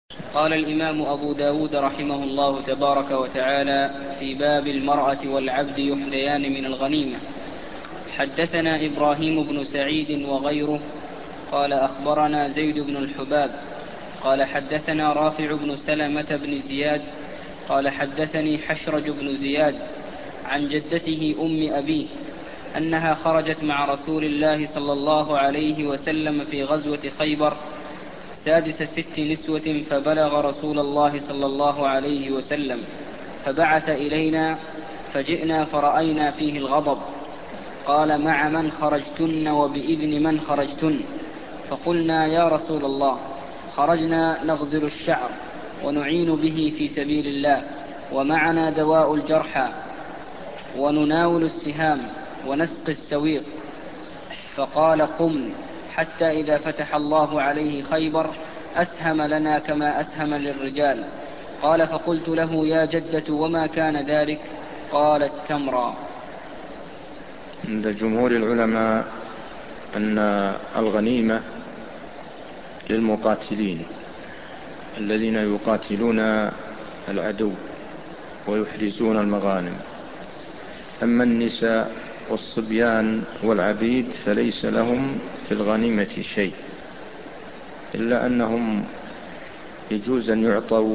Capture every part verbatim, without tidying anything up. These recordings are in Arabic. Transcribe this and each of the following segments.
قال الإمام أبو داود رحمه الله تبارك وتعالى في باب المرأة والعبد يحريان من الغنيمة. حدثنا إبراهيم بن سعيد وغيره قال أخبرنا زيد بن الحباب قال حدثنا رافع بن سلمة بن زياد قال حدثني حشرج بن زياد عن جدته أم أبيه أنها خرجت مع رسول الله صلى الله عليه وسلم في غزوة خيبر سادس ست نسوة، فبلغ رسول الله صلى الله عليه وسلم فبعث إلينا فجئنا فرأينا فيه الغضب. قال: مع من خرجتن وبإذن من خرجتن؟ فقلنا: يا رسول الله، خرجنا نغزل الشعر ونعين به في سبيل الله، ومعنا دواء الجرحى ونناول السهام ونسقي السويق. فقال: قم، حتى إذا فتح الله عليه خيبر أسهم لنا كما أسهم للرجال. قال: فقلت له: يا جدة، وما كان ذلك؟ قالت: تمرا. عند جمهور العلماء أن الغنيمة للمقاتلين الذين يقاتلون العدو ويحرزون المغانم. أما النساء والصبيان والعبيد فليس لهم في الغنيمة شيء، إلا أنهم يجوز أن يعطوا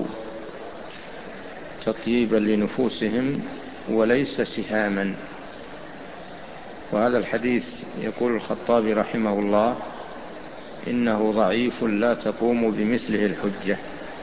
تطييبا لنفوسهم وليس سهاما. وهذا الحديث يقول الخطابي رحمه الله: إنه ضعيف لا تقوم بمثله الحجة،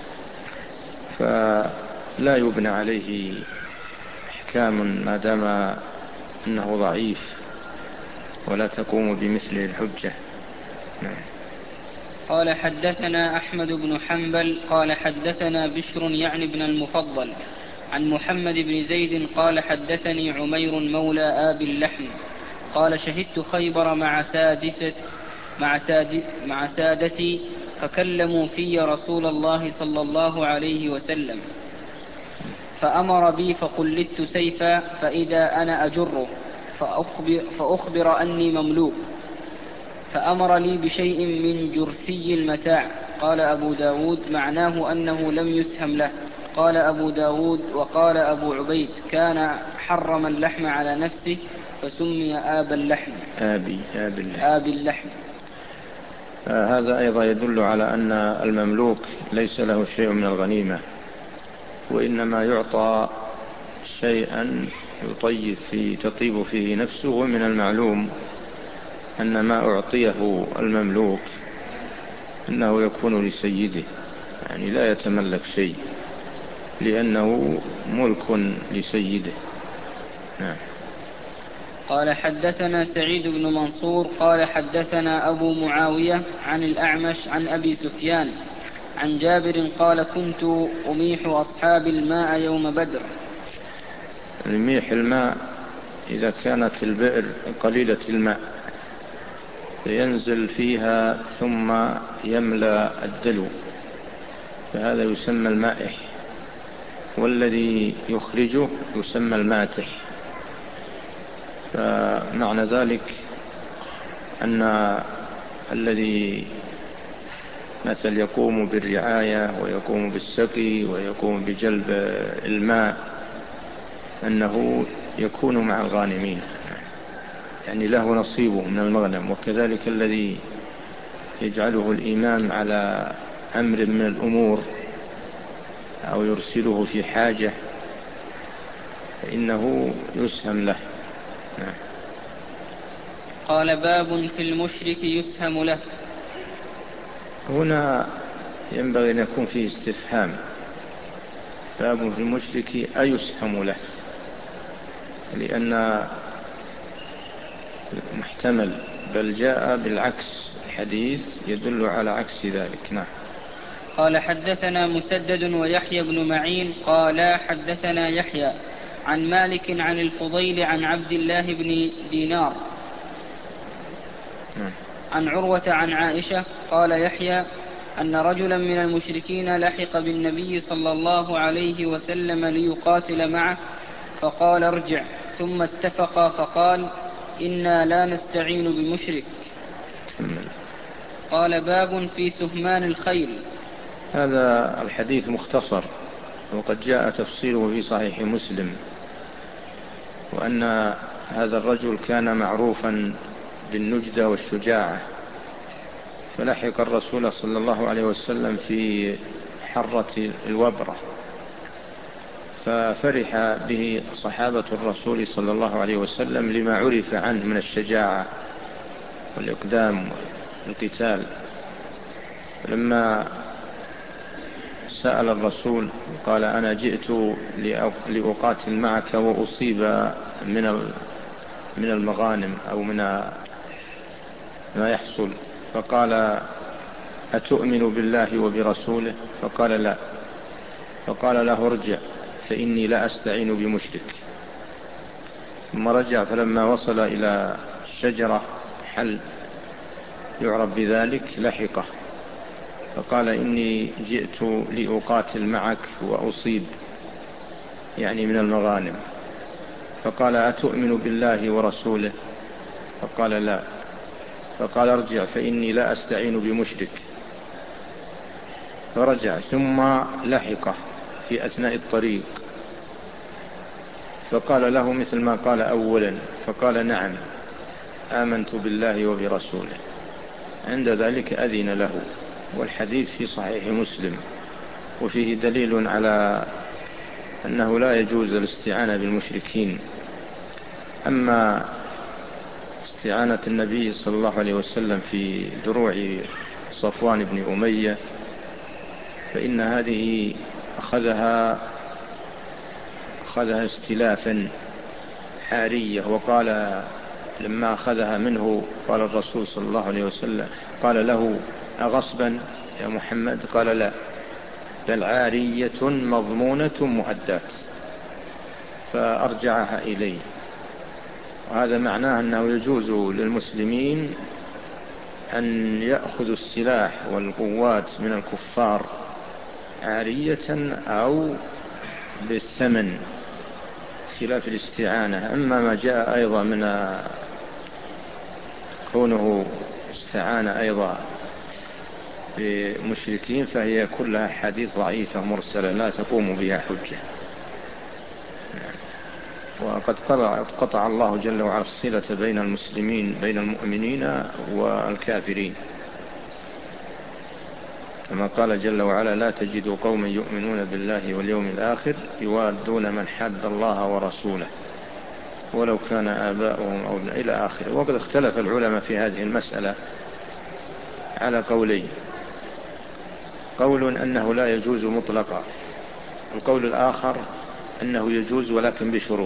فلا يبنى عليه أحكام ما دام إنه ضعيف ولا تقوم بمثله الحجة. نعم. قال: حدثنا أحمد بن حنبل قال حدثنا بشر يعني بن المفضل عن محمد بن زيد قال حدثني عمير مولى آب اللحم قال: شهدت خيبر مع سادسة مع, ساد مع سادتي فكلموا في رسول الله صلى الله عليه وسلم، فأمر بي فقلدت سيفا فإذا أنا أجره فأخبر, فأخبر أني مملوك، فأمر لي بشيء من جرثي المتاع. قال أبو داود: معناه أنه لم يسهم له. قال أبو داود: وقال أبو عبيد: كان حرم اللحم على نفسه فسمي آب اللحم. آبي آب اللحم, آب اللحم. آه هذا أيضا يدل على أن المملوك ليس له شيء من الغنيمة، وإنما يعطى شيئا يطيب فيه تطيب فيه نفسه. ومن المعلوم أن ما أعطيه المملوك أنه يكون لسيده، يعني لا يتملك شيء لأنه ملك لسيده. نعم. قال: حدثنا سعيد بن منصور قال حدثنا أبو معاوية عن الأعمش عن أبي سفيان عن جابر قال: كنت أميح أصحاب الماء يوم بدر. الميح الماء إذا كانت البئر قليلة الماء فينزل فيها ثم يملأ الدلو، فهذا يسمى المائح، والذي يخرجه يسمى الماتح. فمعنى ذلك أن الذي مثل يقوم بالرعاية ويقوم بالسقي ويقوم بجلب الماء أنه يكون مع الغانمين، يعني له نصيبه من المغنم. وكذلك الذي يجعله الإمام على أمر من الأمور أو يرسله في حاجة فإنه يسهم له. قال: باب في المشرك يسهم له. هنا ينبغي أن يكون فيه استفهام: باب في المشرك أيسهم له، لأن محتمل، بل جاء بالعكس، الحديث يدل على عكس ذلك. نعم. قال: حدثنا مسدد ويحيى بن معين قال حدثنا يحيى عن مالك عن الفضيل عن عبد الله بن دينار عن عروة عن عائشة قال يحيى أن رجلا من المشركين لحق بالنبي صلى الله عليه وسلم ليقاتل معه فقال: ارجع، ثم اتفقا فقال: إنا لا نستعين بمشرك. قال: باب في سهمان الخيل. هذا الحديث مختصر، وقد جاء تفصيله في صحيح مسلم، وأن هذا الرجل كان معروفا بالنجدة والشجاعة، فلحق الرسول صلى الله عليه وسلم في حرة الوبرة، ففرح به صحابة الرسول صلى الله عليه وسلم لما عرف عنه من الشجاعة والإقدام والقتال. لما سأل الرسول قال: أنا جئت لأقاتل معك وأصيب من من المغانم أو من ما يحصل، فقال: أتؤمن بالله وبرسوله؟ فقال: لا. فقال له: ارجع فإني لا أستعين بمشرك. ثم رجع، فلما وصل إلى الشجرة حل يعرف بذلك لحقه، فقال: إني جئت لأقاتل معك وأصيب، يعني من المغانم. فقال: أتؤمن بالله ورسوله؟ فقال: لا. فقال: ارجع فإني لا أستعين بمشرك. فرجع ثم لحقه في أثناء الطريق، فقال له مثل ما قال أولا، فقال: نعم آمنت بالله وبرسوله. عند ذلك أذن له. والحديث في صحيح مسلم، وفيه دليل على أنه لا يجوز الاستعانة بالمشركين. أما استعانة النبي صلى الله عليه وسلم في دروع صفوان بن أمية فإن هذه أخذها أخذها استلافا حارية. وقال لما أخذها منه قال الرسول صلى الله عليه وسلم قال له: أغصبا يا محمد؟ قال: لا، بل عارية مضمونة مؤداة. فأرجعها إليه. وهذا معناه أنه يجوز للمسلمين أن يأخذوا السلاح والقوات من الكفار عارية أو بالثمن خلاف الاستعانة. أما ما جاء أيضا من كونه استعانة أيضا بمشركين فهي كلها حديث ضعيفة مرسلة لا تقوم بها حجة. وقد قطع الله جل وعلا الصلة بين المسلمين بين المؤمنين والكافرين، كما قال جل وعلا: لا تجد قوما يؤمنون بالله واليوم الآخر يوادون من حد الله ورسوله ولو كان آباؤهم أو إلى آخره. وقد اختلف العلماء في هذه المسألة على قولين: قول أنه لا يجوز مطلقا، القول الآخر أنه يجوز ولكن بشروط.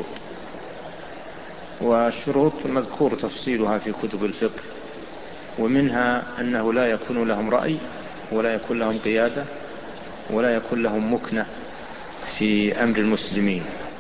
والشروط مذكور تفصيلها في كتب الفقه، ومنها أنه لا يكون لهم رأي ولا يكون لهم قيادة ولا يكون لهم مكنة في أمر المسلمين.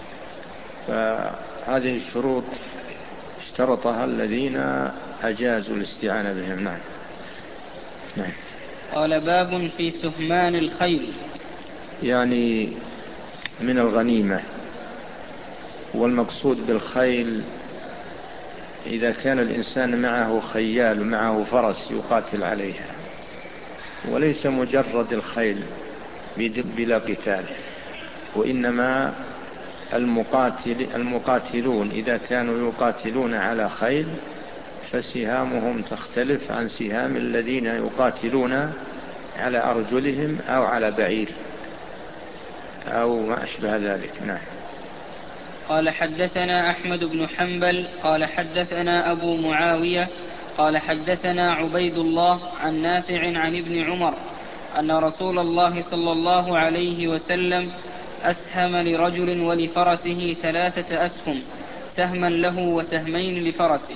فهذه الشروط اشترطها الذين أجازوا الاستعانة بهم. نعم. نعم. قال: باب في سهمان الخيل، يعني من الغنيمة. والمقصود بالخيل إذا كان الإنسان معه خيال معه فرس يقاتل عليها، وليس مجرد الخيل بلا قتال، وإنما المقاتل المقاتلون إذا كانوا يقاتلون على خيل فسهامهم تختلف عن سهام الذين يقاتلون على أرجلهم أو على بعير أو ما أشبه ذلك. نعم. قال: حدثنا أحمد بن حنبل قال حدثنا أبو معاوية قال حدثنا عبيد الله عن نافع عن ابن عمر أن رسول الله صلى الله عليه وسلم أسهم لرجل ولفرسه ثلاثة أسهم، سهما له وسهمين لفرسه.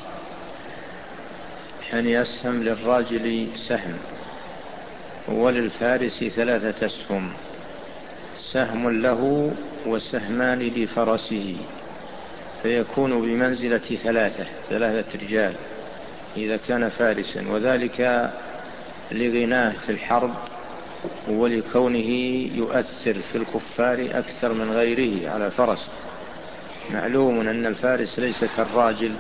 يعني يسهم للراجل سهم وللفارس ثلاثة أسهم، سهم له وسهمان لفرسه، فيكون بمنزلة ثلاثة ثلاثة رجال إذا كان فارسا، وذلك لغناه في الحرب ولكونه يؤثر في الكفار أكثر من غيره على فرس. معلوم أن الفارس ليس كالراجل،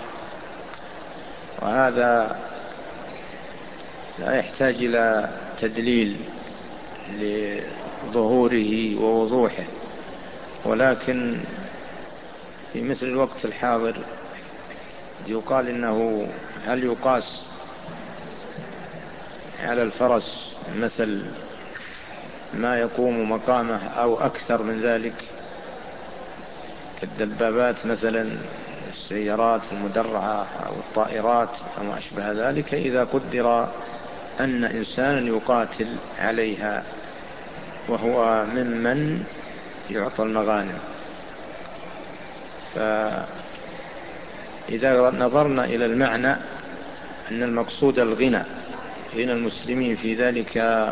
وهذا لا يحتاج إلى تدليل، لظهوره ووضوحه، ولكن في مثل الوقت الحاضر يقال إنه هل يقاس على الفرس مثل ما يقوم مقامه أو أكثر من ذلك كالدبابات مثلا، السيارات المدرعة أو الطائرات أو ما أشبه ذلك، إذا قدر أن إنسانا يقاتل عليها وهو ممن يعطى المغانم. فإذا نظرنا إلى المعنى أن المقصود الغنى غنى المسلمين في ذلك،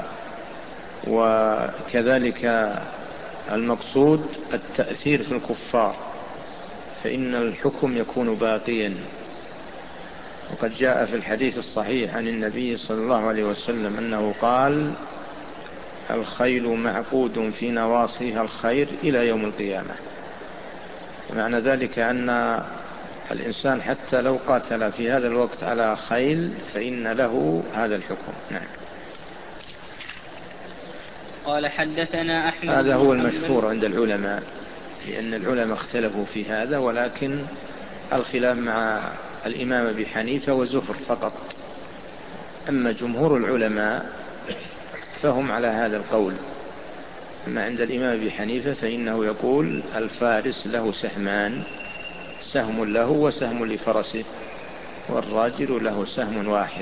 وكذلك المقصود التأثير في الكفار، فإن الحكم يكون باقيا. وقد جاء في الحديث الصحيح عن النبي صلى الله عليه وسلم أنه قال: الخيل معقود في نواصيها الخير إلى يوم القيامة. معنى ذلك أن الإنسان حتى لو قاتل في هذا الوقت على خيل فإن له هذا الحكم. نعم. قال حدثنا أحمد هذا هو المشهور عند العلماء، لأن العلماء اختلفوا في هذا، ولكن الخلاف مع الإمام أبي حنيفة وزفر فقط. أما جمهور العلماء فهم على هذا القول. أما عند الإمام أبي حنيفة فإنه يقول: الفارس له سهمان، سهم له وسهم لفرسه، والراجل له سهم واحد.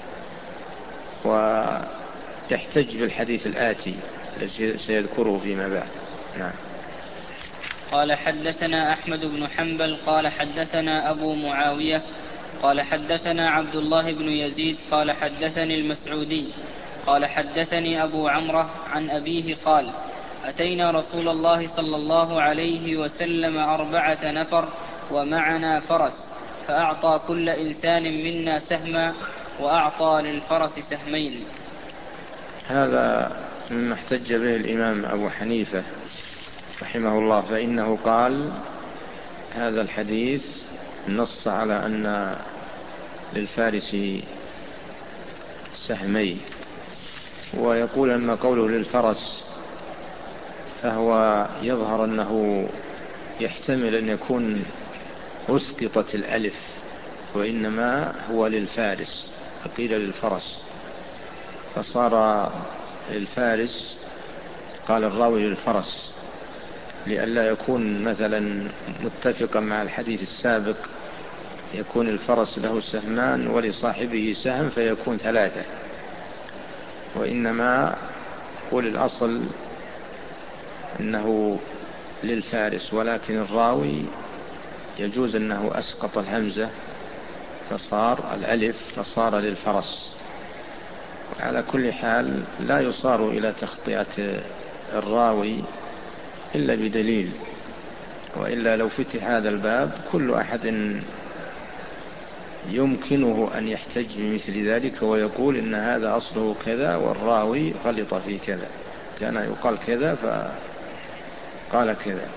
ويحتج بالحديث الآتي الذي سيذكره فيما بعد. نعم. قال حدثنا أحمد بن حنبل قال حدثنا أبو معاوية قال حدثنا عبد الله بن يزيد قال حدثني المسعودي قال حدثني أبو عمرة عن أبيه قال: أتينا رسول الله صلى الله عليه وسلم أربعة نفر ومعنا فرس، فأعطى كل إنسان منا سهما، وأعطى للفرس سهمين. هذا مما احتج به الإمام أبو حنيفة رحمه الله، فإنه قال هذا الحديث نص على أن للفارس سهمين، ويقول أما قوله للفرس فهو يظهر أنه يحتمل أن يكون أسقطت الألف، وإنما هو للفارس، فقيل للفرس فصار للفارس. قال الراوي للفرس لئلا يكون مثلا متفقا مع الحديث السابق، يكون الفرس له سهمان ولصاحبه سهم فيكون ثلاثة، وإنما قول الأصل أنه للفارس، ولكن الراوي يجوز أنه أسقط الهمزة فصار الألف فصار للفرس. على كل حال لا يصار إلى تخطئة الراوي إلا بدليل، وإلا لو فتح هذا الباب كل أحد يمكنه أن يحتج بمثل ذلك ويقول إن هذا أصله كذا والراوي غلط في كذا، كان يقال كذا فقال كذا.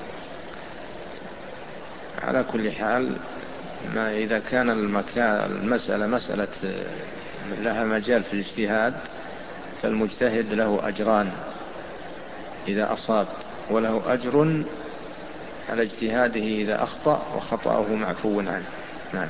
على كل حال ما إذا كان المسألة مسألة لها مجال في الاجتهاد فالمجتهد له أجران إذا أصاب، وله أجر على اجتهاده إذا أخطأ، وخطأه معفو عنه. نعم.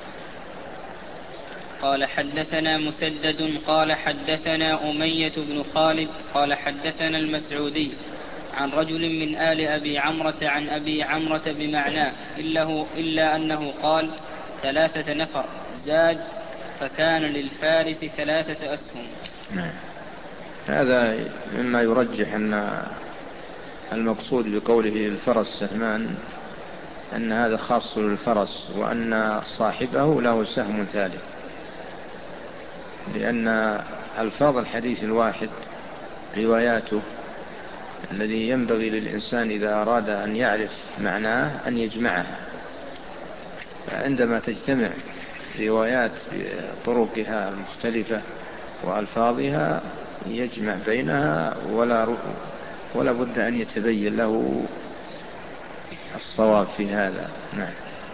قال حدثنا مسدد قال حدثنا أمية بن خالد قال حدثنا المسعودي عن رجل من آل أبي عمرة عن أبي عمرة بمعناه، إلا, إلا أنه قال ثلاثة نفر زاد، فكان للفارس ثلاثة أسهم. نعم. هذا مما يرجح أن المقصود بقوله الفرس سهمان أن هذا خاص للفرس، وأن صاحبه له سهم ثالث، لأن ألفاظ الحديث الواحد رواياته الذي ينبغي للإنسان إذا أراد أن يعرف معناه أن يجمعها، فعندما تجتمع روايات بطرقها المختلفة وألفاظها يجمع بينها ولا ولا بد أن يتبين له الصواب في هذا. نعم.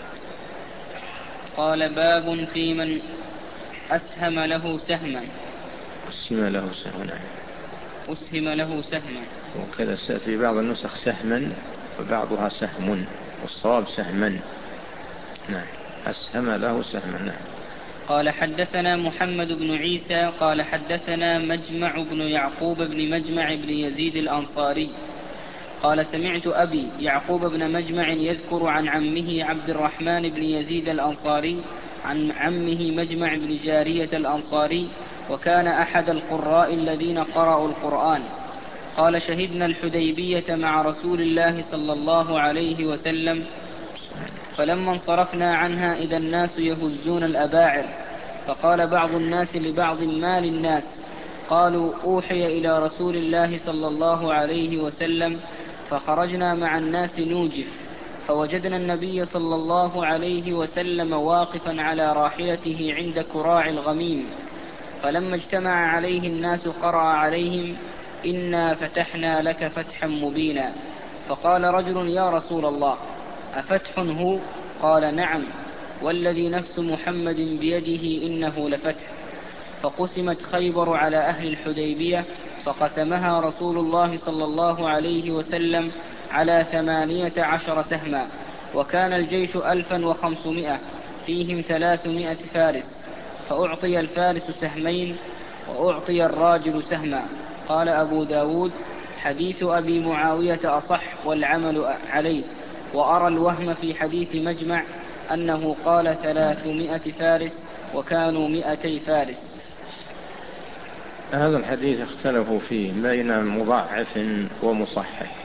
قال باب في من أسهم له سهما. أسهم له سهما. أسهم له سهما. وكذا في بعض النسخ سهما وبعضها سهم، والصواب سهما. نعم، أسهم له سهما. نعم. قال حدثنا محمد بن عيسى قال حدثنا مجمع بن يعقوب بن مجمع بن يزيد الأنصاري قال سمعت أبي يعقوب بن مجمع يذكر عن عمه عبد الرحمن بن يزيد الأنصاري عن عمه مجمع بن جارية الأنصاري، وكان أحد القراء الذين قرأوا القرآن. قال شهدنا الحديبية مع رسول الله صلى الله عليه وسلم، فلما انصرفنا عنها إذا الناس يهزون الأباعر، فقال بعض الناس لبعض ما للناس؟ قالوا أوحي إلى رسول الله صلى الله عليه وسلم، فخرجنا مع الناس نوجف، فوجدنا النبي صلى الله عليه وسلم واقفا على راحلته عند كراع الغميم، فلما اجتمع عليه الناس قرأ عليهم إنا فتحنا لك فتحا مبينا. فقال رجل يا رسول الله أفتح هو؟ قال نعم، والذي نفس محمد بيده إنه لفتح. فقسمت خيبر على أهل الحديبية، فقسمها رسول الله صلى الله عليه وسلم على ثمانية عشر سهما، وكان الجيش ألفا وخمسمائة فيهم ثلاثمائة فارس، فأعطي الفارس سهمين وأعطي الراجل سهما. قال أبو داود حديث أبي معاوية أصح والعمل عليه، وأرى الوهم في حديث مجمع أنه قال ثلاثمائة فارس وكانوا مائتي فارس. هذا الحديث اختلفوا فيه بين مضاعف ومصحح،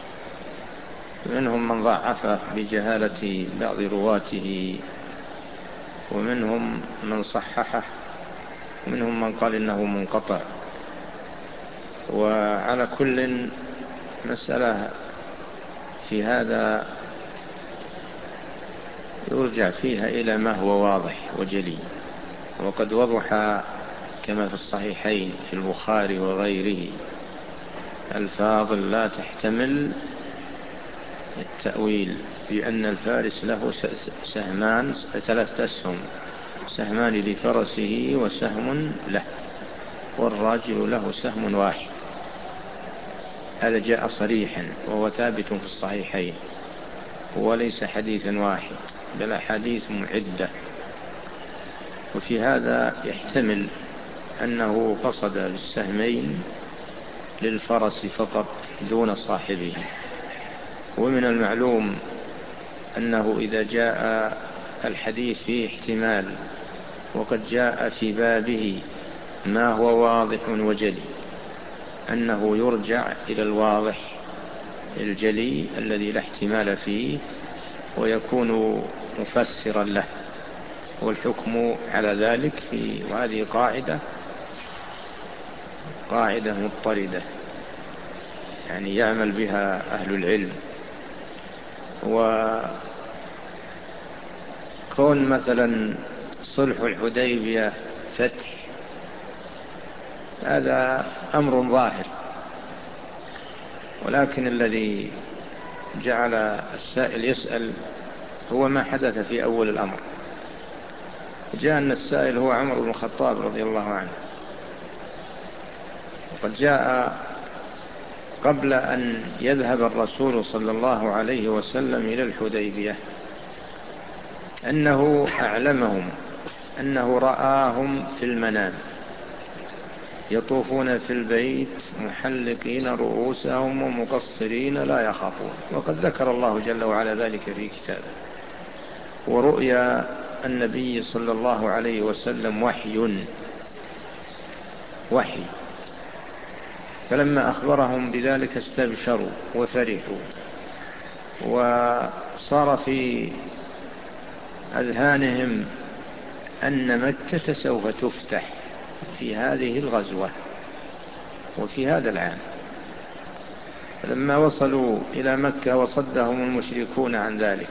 منهم من ضعفه بجهالة بعض رواته، ومنهم من صححه، ومنهم من قال إنه منقطع. وعلى كل مسألة في هذا يرجع فيها إلى ما هو واضح وجلي، وقد وضح كما في الصحيحين في البخاري وغيره ألفاظ لا تحتمل التأويل، بأن الفارس له سهمان، ثلاث أسهم، سهمان لفرسه وسهم له، والراجل له سهم واحد. هذا جاء صريحا وهو ثابت في الصحيحين، وليس حديثا واحد بل أحاديث معدة. وفي هذا يحتمل أنه قصد بالسهمين للفرس فقط دون صاحبه. ومن المعلوم أنه إذا جاء الحديث فيه احتمال وقد جاء في بابه ما هو واضح وجلي، أنه يرجع إلى الواضح الجلي الذي لا احتمال فيه ويكون مفسرا له، والحكم على ذلك في وهذه قاعدة قاعدة مضطردة يعني يعمل بها أهل العلم. وكون مثلا صلح الحديبية فتح، هذا أمر ظاهر، ولكن الذي جعل السائل يسأل هو ما حدث في أول الأمر. جاء أن السائل هو عمر بن الخطاب رضي الله عنه، وقد جاء قبل أن يذهب الرسول صلى الله عليه وسلم إلى الحديبية أنه أعلمهم أنه رآهم في المنام يطوفون في البيت محلقين رؤوسهم ومقصرين لا يخافون، وقد ذكر الله جل وعلا ذلك في كتابه. ورؤيا النبي صلى الله عليه وسلم وحي وحي فلما أخبرهم بذلك استبشروا وفرحوا، وصار في أذهانهم أن مكة سوف تفتح في هذه الغزوة وفي هذا العام. فلما وصلوا إلى مكة وصدهم المشركون عن ذلك،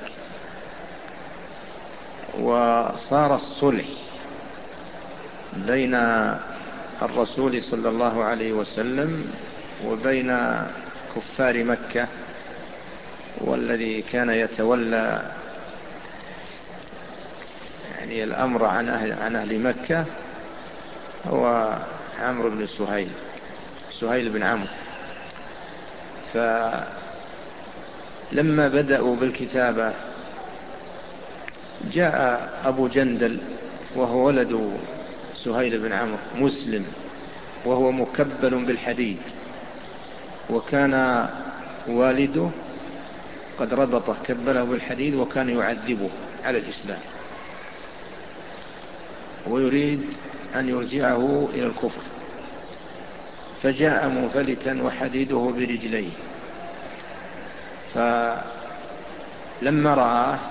وصار الصلح بين الرسول صلى الله عليه وسلم وبين كفار مكة، والذي كان يتولى يعني الأمر عن أهل, عن أهل مكة هو عمرو بن سهيل سهيل بن عمرو. فلما بدأوا بالكتابة جاء أبو جندل وهو ولد سهيل بن عمرو مسلم، وهو مكبل بالحديد، وكان والده قد ربطه كبله بالحديد وكان يعذبه على الإسلام، ويريد أن يرجعه إلى الكفر، فجاء منفلتا وحديده برجليه. فلما رآه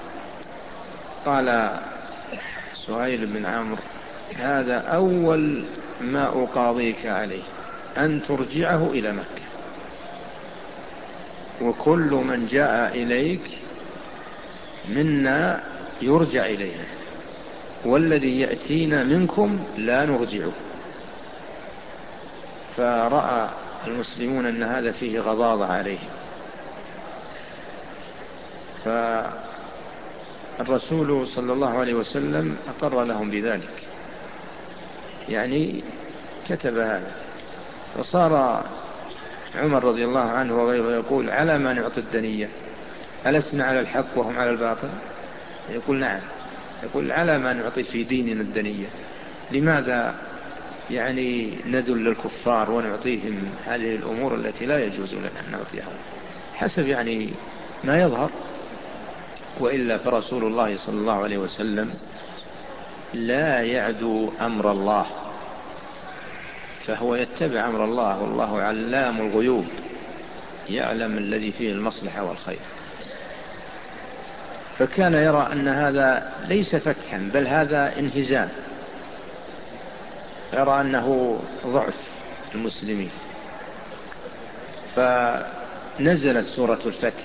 قال سهيل بن عمرو: هذا أول ما أقاضيك عليه، أن ترجعه إلى مكة، وكل من جاء إليك منا يرجع إليه، والذي يأتينا منكم لا نرجعه. فرأى المسلمون أن هذا فيه غضاضة عليهم، فالرسول صلى الله عليه وسلم أقر لهم بذلك، يعني كتب هذا. فصار عمر رضي الله عنه وغيره يقول: على ما نعطي الدنية؟ ألسنا على الحق وهم على الباطل؟ يقول: نعم. يقول: على ما نعطي في ديننا الدنية؟ لماذا يعني نذل للكفار ونعطيهم هذه الأمور التي لا يجوز لنا أن نعطيها، حسب يعني ما يظهر. وإلا فرسول الله صلى الله عليه وسلم لا يعدو أمر الله، فهو يتبع أمر الله، والله علام الغيوب، يعلم الذي فيه المصلحة والخير. فكان يرى أن هذا ليس فتحا، بل هذا انهزام، يرى أنه ضعف المسلمين. فنزلت سورة الفتح،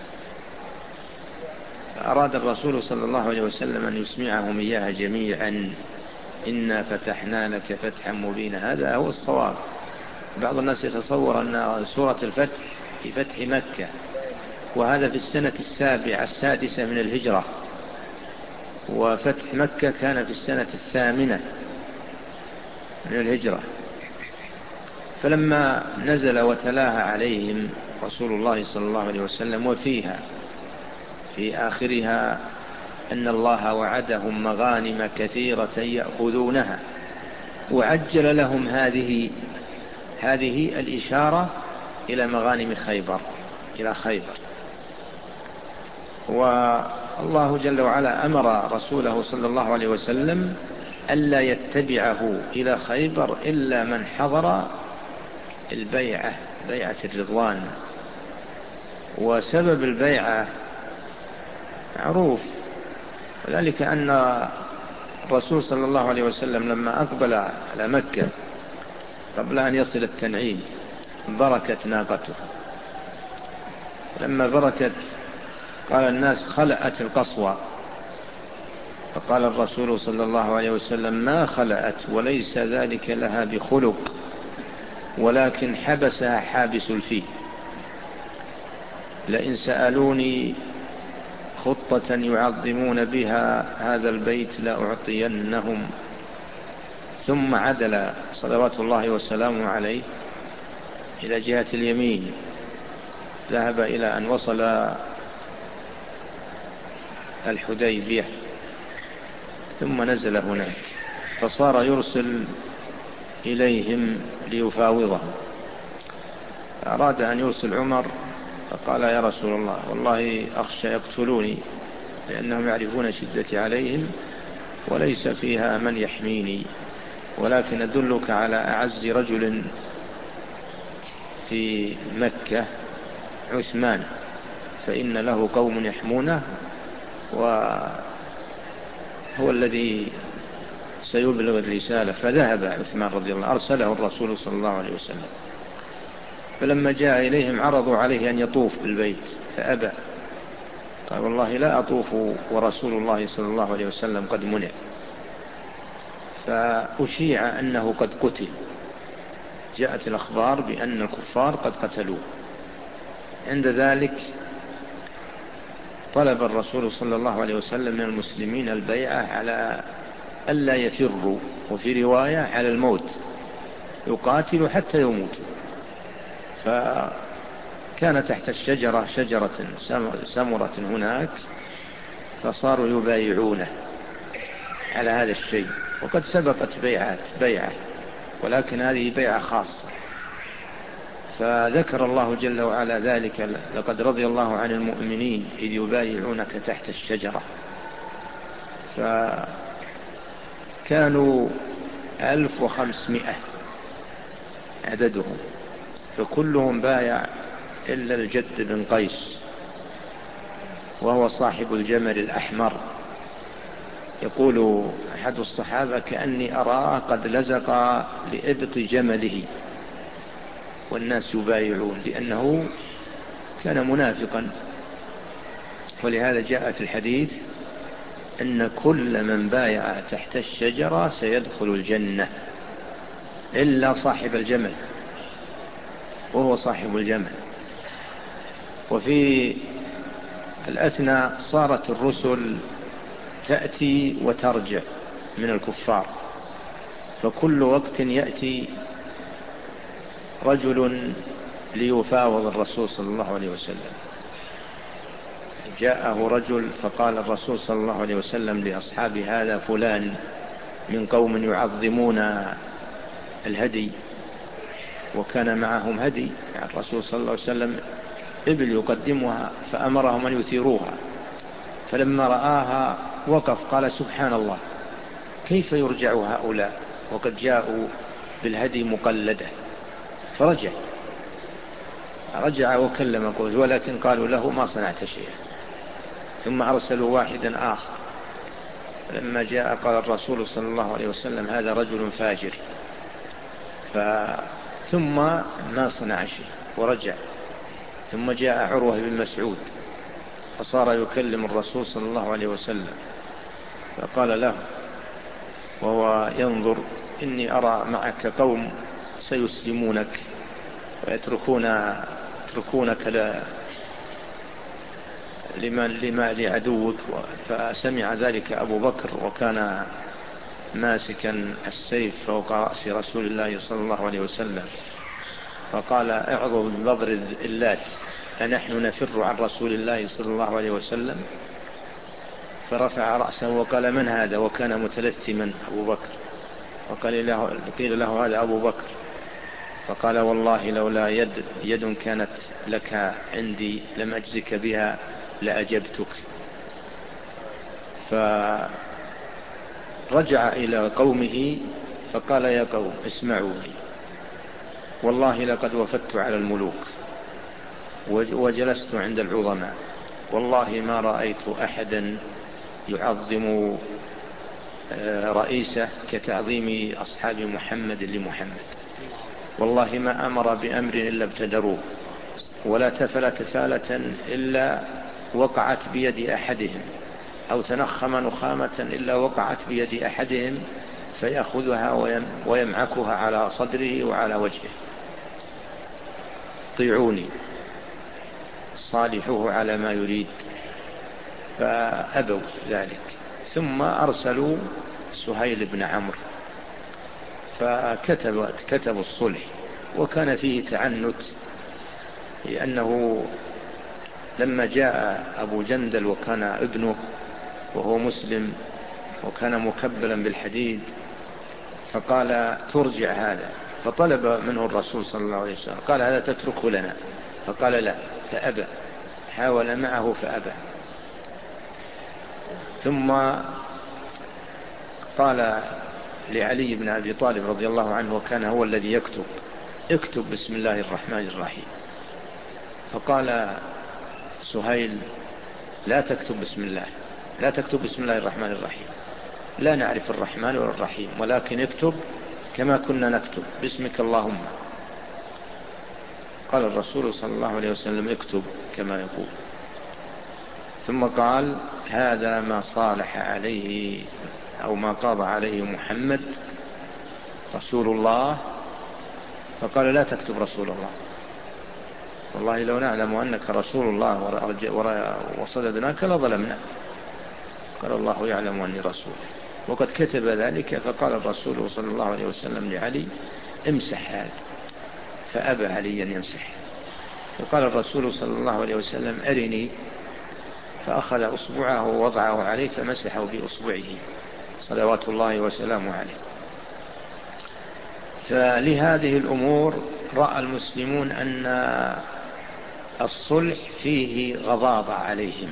أراد الرسول صلى الله عليه وسلم أن يسمعهم إياها جميعا: إنا فتحنا لك فتحا مبينا. هذا هو الصواب. بعض الناس يتصور أن سورة الفتح في فتح مكة، وهذا في السنة السابعة السادسة من الهجرة، وفتح مكة كان في السنة الثامنة من الهجرة. فلما نزل وتلاها عليهم رسول الله صلى الله عليه وسلم، وفيها في آخرها أن الله وعدهم مغانم كثيرة يأخذونها، وعجل لهم هذه هذه الإشارة إلى مغانم خيبر، إلى خيبر. والله جل وعلا أمر رسوله صلى الله عليه وسلم ألا يتبعه إلى خيبر إلا من حضر البيعة، بيعة الرضوان. وسبب البيعة معروف، وذلك أن الرسول صلى الله عليه وسلم لما أقبل على مكة قبل أن يصل التنعيم بركت ناقته. لما بركت قال الناس: خلأت القصوى. فقال الرسول صلى الله عليه وسلم: ما خلأت، وليس ذلك لها بخلق، ولكن حبسها حابس الفيل. لئن سألوني خطة يعظمون بها هذا البيت لأعطينهم. ثم عدل صلوات الله وسلامه عليه إلى جهة اليمين، ذهب إلى أن وصل الحديبية، ثم نزل هناك، فصار يرسل إليهم ليفاوضهم. أراد أن يرسل عمر، فقال: يا رسول الله، والله أخشى يقتلوني، لأنهم يعرفون شدتي عليهم، وليس فيها من يحميني، ولكن أدلك على أعز رجل في مكة، عثمان، فإن له قوم يحمونه، وهو الذي سيبلغ الرسالة. فذهب عثمان رضي الله عنه، أرسله الرسول صلى الله عليه وسلم. فلما جاء إليهم عرضوا عليه أن يطوف بالبيت، فأبى، قال: والله لا أطوف ورسول الله صلى الله عليه وسلم قد منع. فأشيع أنه قد قتل، جاءت الأخبار بأن الكفار قد قتلوه. عند ذلك طلب الرسول صلى الله عليه وسلم من المسلمين البيعة على ألا يفروا، وفي رواية على الموت، يقاتل حتى يموت. فكان تحت الشجرة شجرة سمرة هناك، فصاروا يبايعونه على هذا الشيء، وقد سبقت بيعات بيعة، ولكن هذه بيعة خاصة. فذكر الله جل وعلا ذلك: لقد رضي الله عن المؤمنين إذ يبايعونك تحت الشجرة. فكانوا ألف وخمسمائة عددهم، فكلهم بايع إلا الجد بن قيس، وهو صاحب الجمل الأحمر. يقول أحد الصحابة: كأني أراه قد لزق لإبط جمله والناس يبايعون، لأنه كان منافقا. ولهذا جاء في الحديث أن كل من بايع تحت الشجرة سيدخل الجنة إلا صاحب الجمل، وهو صاحب الجمل. وفي الأثناء صارت الرسل تأتي وترجع من الكفار، فكل وقت يأتي رجل ليفاوض الرسول صلى الله عليه وسلم. جاءه رجل فقال الرسول صلى الله عليه وسلم لأصحابه: هذا فلان من قوم يعظمون الهدي، وكان معهم هدي مع الرسول صلى الله عليه وسلم، إبل يقدمها، فأمرهم أن يثيروها. فلما رآها وقف قال: سبحان الله، كيف يرجع هؤلاء وقد جاءوا بالهدي مقلدة؟ فرجع رجع وكلم قوس، ولكن قالوا له: ما صنعت شيئا. ثم أرسلوا واحدا آخر، لما جاء قال الرسول صلى الله عليه وسلم: هذا رجل فاجر. ثم ما صنع شيء ورجع. ثم جاء عروة بن مسعود فصار يكلم الرسول صلى الله عليه وسلم، فقال له وهو ينظر: إني أرى معك قوم سيسلمونك ويتركون يتركونك لما, لما لعدوك. فسمع ذلك أبو بكر، وكان ماسكا السيف فوق رأس رسول الله صلى الله عليه وسلم، فقال: اعظوا ببضر اللات، أنحن نفر عن رسول الله صلى الله عليه وسلم؟ فرفع رأسه وقال: من هذا؟ وكان متلثما أبو بكر، وقال له قيل له: هذا أبو بكر. فقال: والله لولا يد, يد كانت لك عندي لم أجزك بها لأجبتك. فرجع إلى قومه فقال: يا قوم اسمعوا لي، والله لقد وفدت على الملوك وجلست عند العظماء، والله ما رأيت أحدا يعظم رئيسه كتعظيم أصحاب محمد لمحمد. والله ما أمر بأمر إلا ابتدروه، ولا تفل تفالة إلا وقعت بيد أحدهم، أو تنخم نخامة إلا وقعت بيد أحدهم فيأخذها ويمعكها على صدره وعلى وجهه. طيعوني، صالحوه على ما يريد. فأبوا ذلك. ثم أرسلوا سهيل بن عمرو فكتب كتبوا الصلح، وكان فيه تعنت، لأنه لما جاء أبو جندل وكان ابنه وهو مسلم وكان مكبلا بالحديد، فقال: ترجع هذا. فطلب منه الرسول صلى الله عليه وسلم، قال: هذا تتركه لنا؟ فقال: لا، فأبى. حاول معه فأبى. ثم قال لعلي بن أبي طالب رضي الله عنه، وكان هو الذي يكتب: اكتب بسم الله الرحمن الرحيم. فقال سهيل: لا تكتب بسم الله، لا تكتب بسم الله الرحمن الرحيم، لا نعرف الرحمن ولا الرحيم، ولكن اكتب كما كنا نكتب باسمك اللهم. قال الرسول صلى الله عليه وسلم: اكتب كما يقول. ثم قال: هذا ما صالح عليه أو ما قاضى عليه محمد رسول الله. فقال: لا تكتب رسول الله، والله لو نعلم أنك رسول الله وصددناك لظلمنا. قال: الله يعلم أني رسول. وقد كتب ذلك. فقال الرسول صلى الله عليه وسلم لعلي: امسح هذا، فأبى علي أن يمسح. فقال الرسول صلى الله عليه وسلم أرني، فأخذ أصبعه ووضعه عليه فمسحه بأصبعه صلوات الله وسلامه عليه. فلهذه الأمور رأى المسلمون أن الصلح فيه غضاضة عليهم،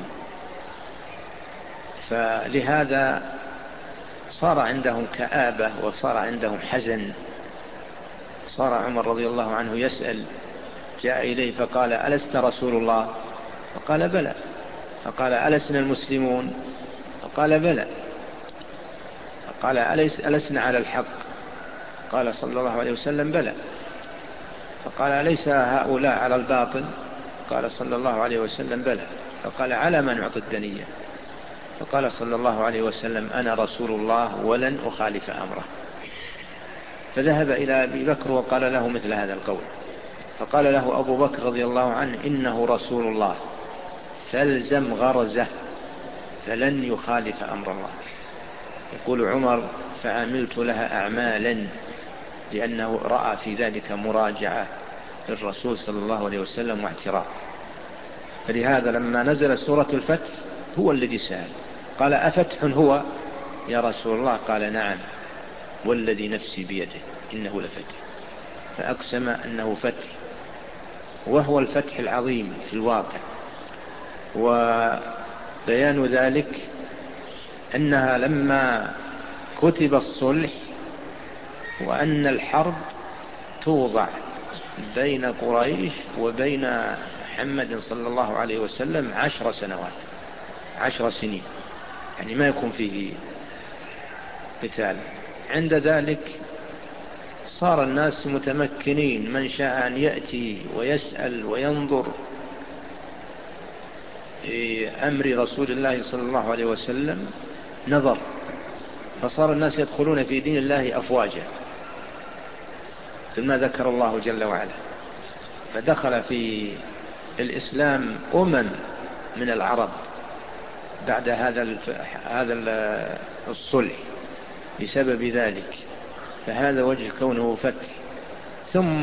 فلهذا صار عندهم كآبة وصار عندهم حزن. صار عمر رضي الله عنه يسأل، جاء إليه فقال ألست رسول الله؟ فقال بلى. فقال ألسنا المسلمون؟ فقال بلى. فقال أليس ألسنا على الحق؟ قال صلى الله عليه وسلم بلى. فقال أليس هؤلاء على الباطل؟ قال صلى الله عليه وسلم بلى. فقال على ما نعطي الدنية؟ فقال صلى الله عليه وسلم أنا رسول الله ولن أخالف أمره. فذهب إلى أبي بكر وقال له مثل هذا القول، فقال له أبو بكر رضي الله عنه إنه رسول الله فالزم غرزه فلن يخالف أمر الله. يقول عمر فعملت لها أعمالا، لأنه رأى في ذلك مراجعة للرسول صلى الله عليه وسلم واعتراف. فلهذا لما نزل سورة الفتح هو الذي سأل، قال أفتح هو يا رسول الله؟ قال نعم والذي نفسي بيده إنه لفتح. فأقسم أنه فتح، وهو الفتح العظيم في الواقع. وبيان ذلك أنها لما كتب الصلح وأن الحرب توضع بين قريش وبين محمد صلى الله عليه وسلم عشر سنوات، عشر سنين، يعني ما يكون فيه قتال. عند ذلك صار الناس متمكنين، من شاء أن يأتي ويسأل وينظر في أمر رسول الله صلى الله عليه وسلم نظر، فصار الناس يدخلون في دين الله أفواجا ثم ذكر الله جل وعلا. فدخل في الإسلام أمم من العرب بعد هذا هذا الصلح بسبب ذلك، فهذا وجه كونه فتح. ثم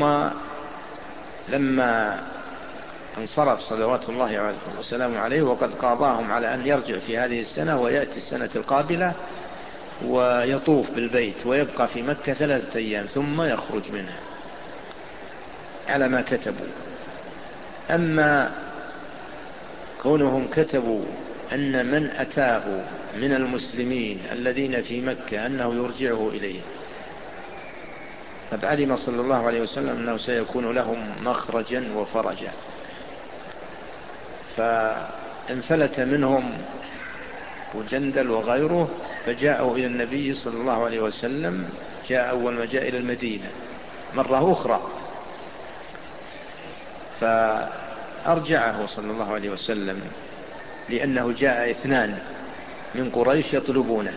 لما انصرف صلوات الله وسلامه عليه وقد قاضاهم على أن يرجع في هذه السنة ويأتي السنة القابلة ويطوف بالبيت ويبقى في مكة ثلاثة أيام ثم يخرج منها على ما كتبوا. أما كونهم كتبوا أن من أتاه من المسلمين الذين في مكة أنه يرجعه إليه، قد علم صلى الله عليه وسلم أنه سيكون لهم مخرجا وفرجا، فانفلت منهم وجندل وغيره فجاءوا إلى النبي صلى الله عليه وسلم. جاء أول ما جاء إلى المدينة مرة أخرى، فأرجعه صلى الله عليه وسلم لأنه جاء اثنان من قريش يطلبونه،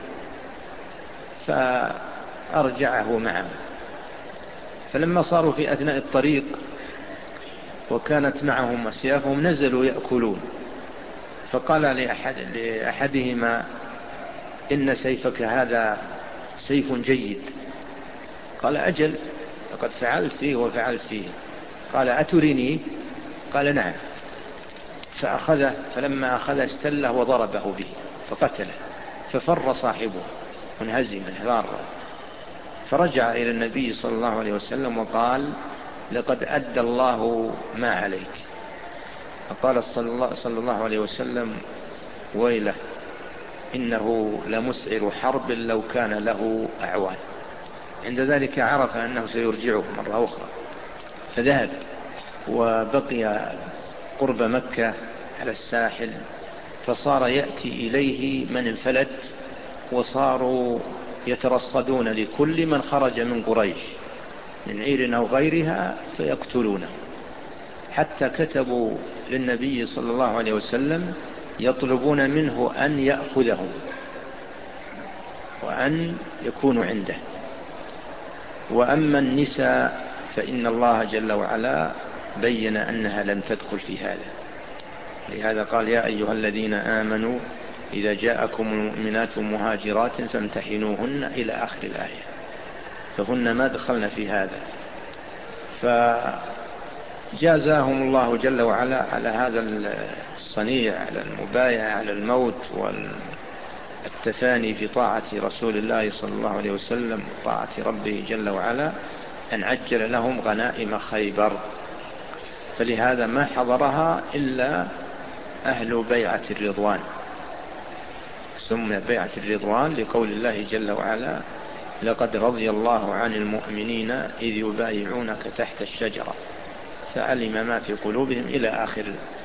فأرجعه معه. فلما صاروا في أثناء الطريق وكانت معهم أسيافهم نزلوا يأكلون، فقال لأحد لأحدهما إن سيفك هذا سيف جيد. قال أجل، لقد فعلت فيه وفعلت فيه. قال أترني؟ قال نعم. فأخذه، فلما أخذ استله وضربه به فقتله، ففر صاحبه منهزما ضارا. فرجع إلى النبي صلى الله عليه وسلم وقال لقد أدى الله ما عليك. فقال صلى الله عليه وسلم ويله إنه لمسعر حرب لو كان له أعوان. عند ذلك عرف أنه سيرجعه مرة أخرى، فذهب وبقي قرب مكة على الساحل، فصار يأتي إليه من انفلت، وصاروا يترصدون لكل من خرج من قريش من عير أو غيرها فيقتلونه، حتى كتبوا للنبي صلى الله عليه وسلم يطلبون منه أن يأخذهم وأن يكونوا عنده. وأما النساء فإن الله جل وعلا بين أنها لن تدخل في هذا، لهذا قال يا أيها الذين آمنوا إذا جاءكم المؤمنات مهاجرات فامتحنوهن إلى آخر الآية، فهن ما دخلن في هذا. فجازاهم الله جل وعلا على هذا الصنيع، على المبايعة على الموت والتفاني في طاعة رسول الله صلى الله عليه وسلم وطاعة ربه جل وعلا، أن عجل لهم غنائم خيبر. فلهذا ما حضرها إلا أهل بيعة الرضوان، سمي بيعة الرضوان لقول الله جل وعلا: لقد رضي الله عن المؤمنين إذ يبايعونك تحت الشجرة فعلم ما في قلوبهم، إلى آخر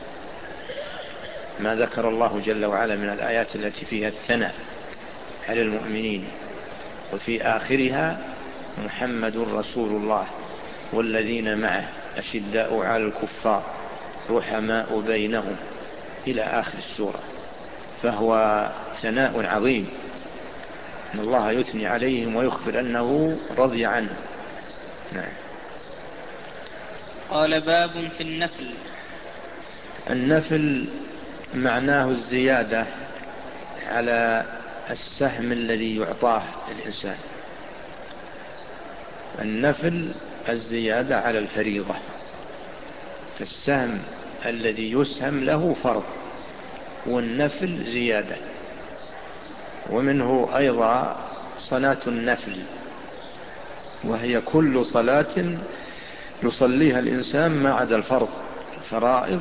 ما ذكر الله جل وعلا من الآيات التي فيها الثناء على المؤمنين. وفي آخرها: محمد رسول الله والذين معه أشداء على الكفار رحماء بينهم، إلى آخر السورة. فهو ثناء عظيم أن الله يثني عليهم ويخبر أنه رضي عنه. نعم. قال: باب في النفل. النفل معناه الزيادة على السهم الذي يعطاه الإنسان. النفل الزيادة على الفريضة، فالسهم الذي يسهم له فرض، والنفل زيادة. ومنه أيضا صلاة النفل، وهي كل صلاة يصليها الإنسان ما عدا الفرض، الفرائض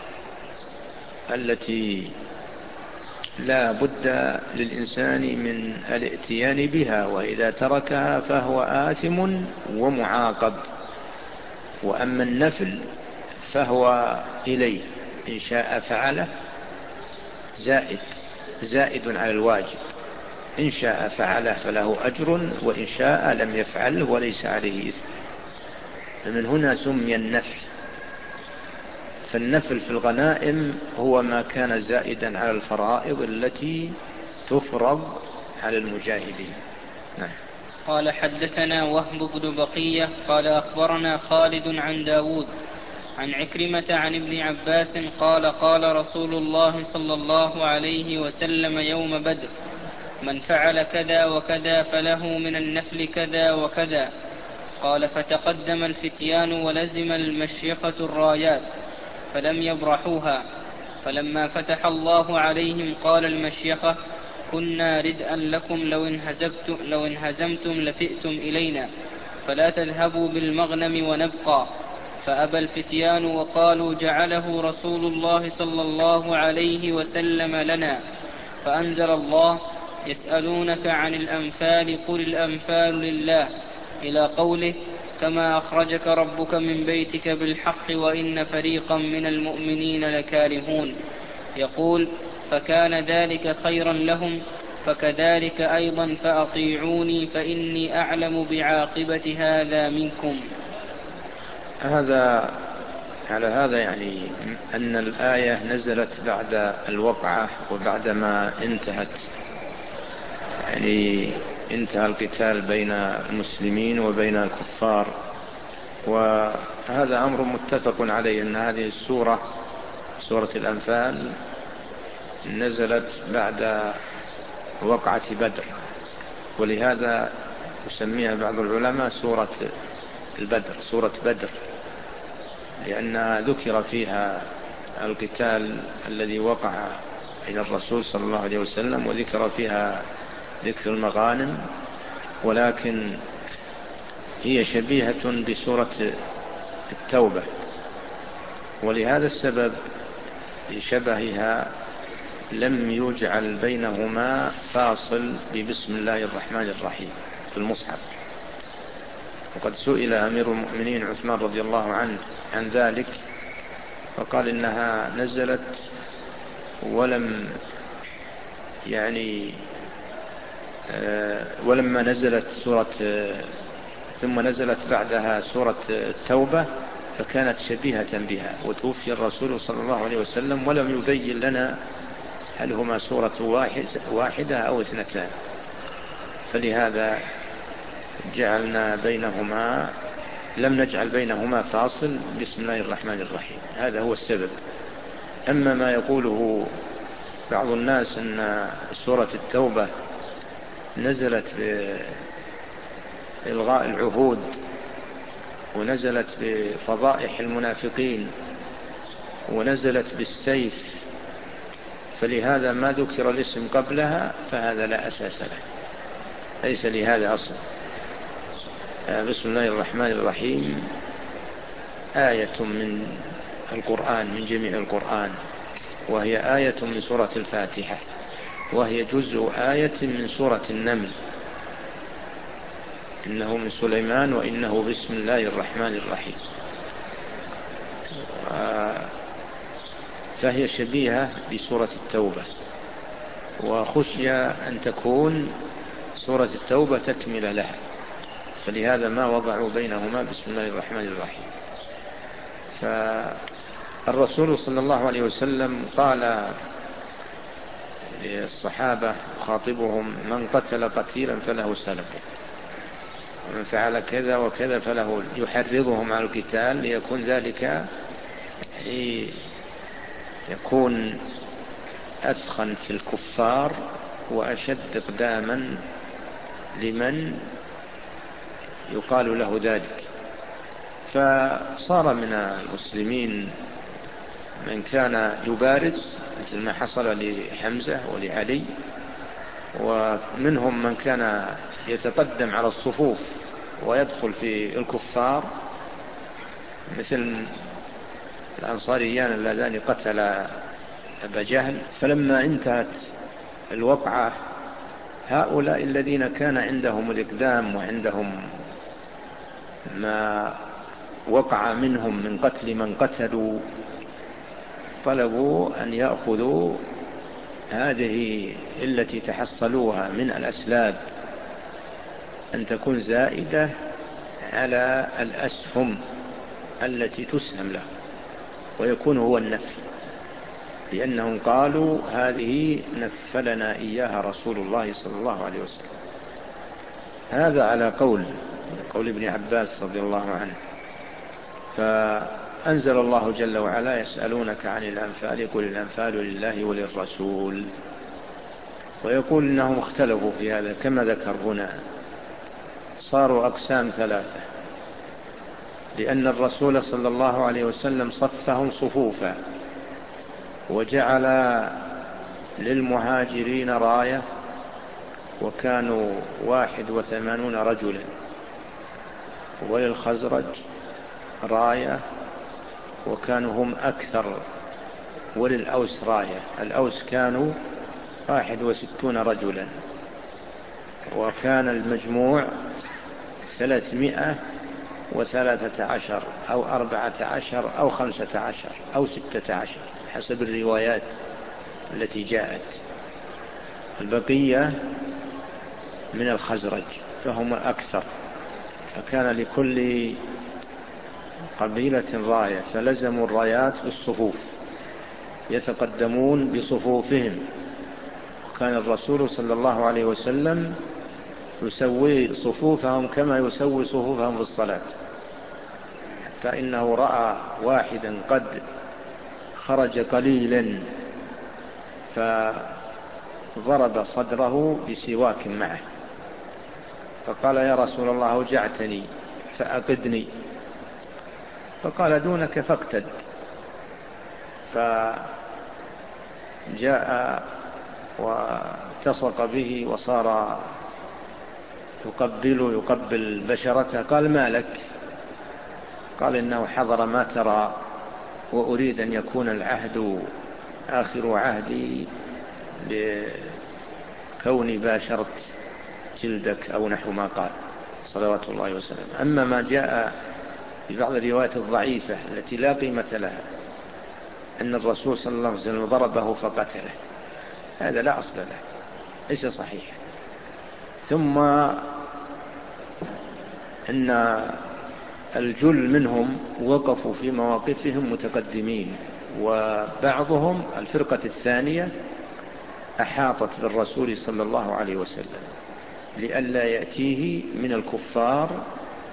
التي لا بد للإنسان من الاتيان بها، وإذا تركها فهو آثم ومعاقب. وأما النفل فهو إليه، إن شاء فعله زائد زائد على الواجب، إن شاء فعله فله أجر، وإن شاء لم يفعله وليس عليه إثم. فمن هنا سمي النفل. فالنفل في الغنائم هو ما كان زائدا على الفرائض التي تفرض على المجاهدين. نعم. قال: حدثنا وهب بن بقية قال: أخبرنا خالد عن داود عن عكرمة عن ابن عباس قال: قال رسول الله صلى الله عليه وسلم يوم بدر: من فعل كذا وكذا فله من النفل كذا وكذا. قال: فتقدم الفتيان ولزم المشيخة الرايات فلم يبرحوها. فلما فتح الله عليهم قال المشيخة: كنا ردءا لكم لو انهزمتم, لو انهزمتم لفئتم إلينا، فلا تذهبوا بالمغنم ونبقى. فأبى الفتيان وقالوا: جعله رسول الله صلى الله عليه وسلم لنا. فأنزل الله: يسألونك عن الأنفال قل الأنفال لله، إلى قوله: كما أخرجك ربك من بيتك بالحق وإن فريقا من المؤمنين لكارهون. يقول: فكان ذلك خيرا لهم، فكذلك أيضا فأطيعوني فإني أعلم بعاقبة هذا منكم. هذا على هذا يعني أن الآية نزلت بعد الوقعة وبعدما انتهت، يعني انتهى القتال بين المسلمين وبين الكفار. وهذا أمر متفق عليه أن هذه السورة سورة الأنفال نزلت بعد وقعة بدر، ولهذا يسميها بعض العلماء سورة البدر، سورة بدر، لأنها ذكر فيها القتال الذي وقع إلى الرسول صلى الله عليه وسلم، وذكر فيها ذكر المغانم، ولكن هي شبيهة بسورة التوبة، ولهذا السبب لشبهها لم يجعل بينهما فاصل ببسم الله الرحمن الرحيم في المصحف. وقد سئل أمير المؤمنين عثمان رضي الله عنه عن ذلك، فقال إنها نزلت ولم يعني ولما نزلت سورة ثم نزلت بعدها سورة التوبة فكانت شبيهة بها، وتوفي الرسول صلى الله عليه وسلم ولم يبين لنا هل هما سورة واحدة أو اثنتان، فلهذا جعلنا بينهما لم نجعل بينهما فاصل بسم الله الرحمن الرحيم، هذا هو السبب. أما ما يقوله بعض الناس أن سورة التوبة نزلت بإلغاء العهود ونزلت بفضائح المنافقين، ونزلت بالسيف، فلهذا ما ذكر الاسم قبلها فهذا لا أساس له، ليس لهذا أصل. بسم الله الرحمن الرحيم آية من القرآن، من جميع القرآن، وهي آية من سورة الفاتحة، وهي جزء آية من سورة النمل، إنه من سليمان وإنه بسم الله الرحمن الرحيم. فهي شبيهة بسورة التوبة، وخشي أن تكون سورة التوبة تكمل لها، فلهذا ما وضعوا بينهما بسم الله الرحمن الرحيم. فالرسول صلى الله عليه وسلم قال للصحابة خاطبهم: من قتل قتيلا فله سلب، ومن فعل كذا وكذا فله، يحرضهم على القتال ليكون ذلك يكون أسخن في الكفار وأشد إقداما لمن يقال له ذلك. فصار من المسلمين من كان يبارز مثل ما حصل لحمزة ولعلي، ومنهم من كان يتقدم على الصفوف ويدخل في الكفار مثل الأنصاريان اللذان قتل أبا جهل. فلما انتهت الوقعة هؤلاء الذين كان عندهم الإقدام وعندهم ما وقع منهم من قتل من قتلوا، طلبوا أن يأخذوا هذه التي تحصلوها من الأسلاب أن تكون زائدة على الأسهم التي تسهم له، ويكون هو النفل، لأنهم قالوا هذه نفلنا إياها رسول الله صلى الله عليه وسلم. هذا على قول قول ابن عباس رضي الله عنه. فأنزل الله جل وعلا: يسألونك عن الأنفال قل الأنفال لله وللرسول. ويقول إنهم اختلفوا في هذا كما ذكر هنا، صاروا أقسام ثلاثة، لأن الرسول صلى الله عليه وسلم صفهم صفوفا، وجعل للمهاجرين راية وكانوا واحد وثمانون رجلا، وللخزرج راية وكانوا هم أكثر، وللأوس راية، الأوس كانوا واحد وستون رجلا، وكان المجموع ثلاثمائة وثلاثة عشر أو أربعة عشر أو خمسة عشر أو ستة عشر حسب الروايات التي جاءت. البقية من الخزرج فهم أكثر، فكان لكل قبيلة راية، فلزموا الرايات بالصفوف، يتقدمون بصفوفهم. وكان الرسول صلى الله عليه وسلم يسوي صفوفهم كما يسوي صفوفهم في الصلاة، حتى إنه رأى واحدا قد خرج قليلا فضرب صدره بسواك معه، فقال: يا رسول الله أوجعتني فأقدني. فقال: دونك فاقتد. فجاء والتصق به وصار يقبل يقبل بشرته. قال: ما لك؟ قال: إنه حضر ما ترى، وأريد أن يكون العهد آخر عهدي بكوني باشرت جلدك أو نحو ما قال صلوات الله وسلم. أما ما جاء في بعض الروايات الضعيفة التي لا قيمة لها أن الرسول صلى الله عليه وسلم ضربه فقتله، هذا لا أصل له، ليس صحيح. ثم أن الجل منهم وقفوا في مواقفهم متقدمين، وبعضهم الفرقة الثانية أحاطت بالرسول صلى الله عليه وسلم لئلا يأتيه من الكفار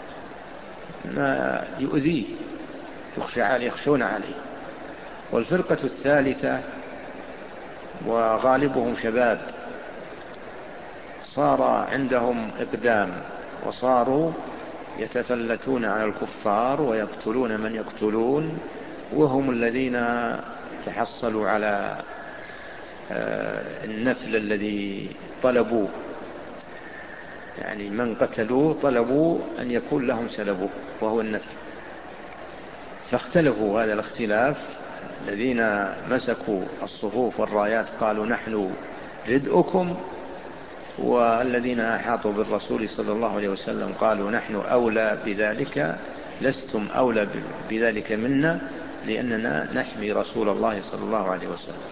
ما يؤذيه يخشون عليه. والفرقة الثالثة وغالبهم شباب صار عندهم إقدام، وصاروا يتفلتون على الكفار ويقتلون من يقتلون، وهم الذين تحصلوا على النفل الذي طلبوه، يعني من قتلوه طلبوا أن يكون لهم سلبه وهو النفل. فاختلفوا هذا الاختلاف، الذين مسكوا الصفوف والرايات قالوا نحن ردءكم، والذين أحاطوا بالرسول صلى الله عليه وسلم قالوا نحن أولى بذلك، لستم أولى بذلك منا لأننا نحمي رسول الله صلى الله عليه وسلم.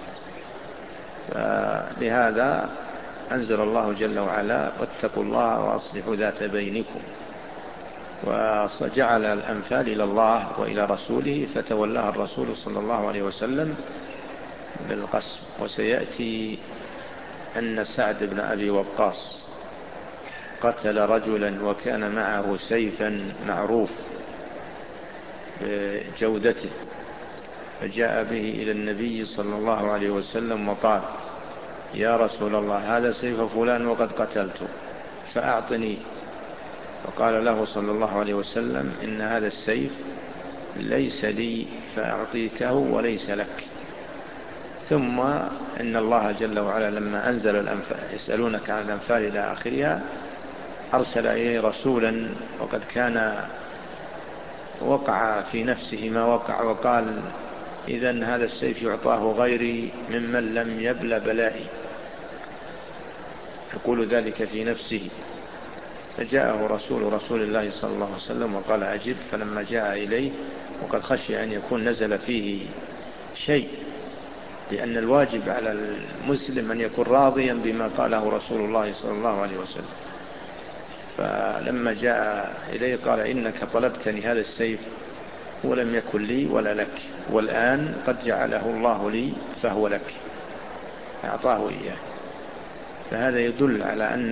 فلهذا أنزل الله جل وعلا واتقوا الله وأصلحوا ذات بينكم، وجعل الأنفال إلى الله وإلى رسوله، فتولاها الرسول صلى الله عليه وسلم بالقسم. وسيأتي أن سعد بن أبي وقاص قتل رجلا وكان معه سيفا معروف بجودته، فجاء به إلى النبي صلى الله عليه وسلم وقال يا رسول الله هذا سيف فلان وقد قتلته فأعطني. فقال له صلى الله عليه وسلم إن هذا السيف ليس لي فأعطيكه وليس لك. ثم إن الله جل وعلا لما أنزل الأنفال يسألونك عن الأنفال إلى آخرها أرسل إليه رسولا، وقد كان وقع في نفسه ما وقع، وقال إذن هذا السيف يعطاه غيري ممن لم يبل بلائي، يقول ذلك في نفسه. فجاءه رسول رسول الله صلى الله عليه وسلم وقال أجب. فلما جاء إليه وقد خشي أن يكون نزل فيه شيء، لأن الواجب على المسلم أن يكون راضيا بما قاله رسول الله صلى الله عليه وسلم. فلما جاء إليه قال إنك طلبتني هذا السيف ولم يكن لي ولا لك، والآن قد جعله الله لي فهو لك، أعطاه إياه. فهذا يدل على أن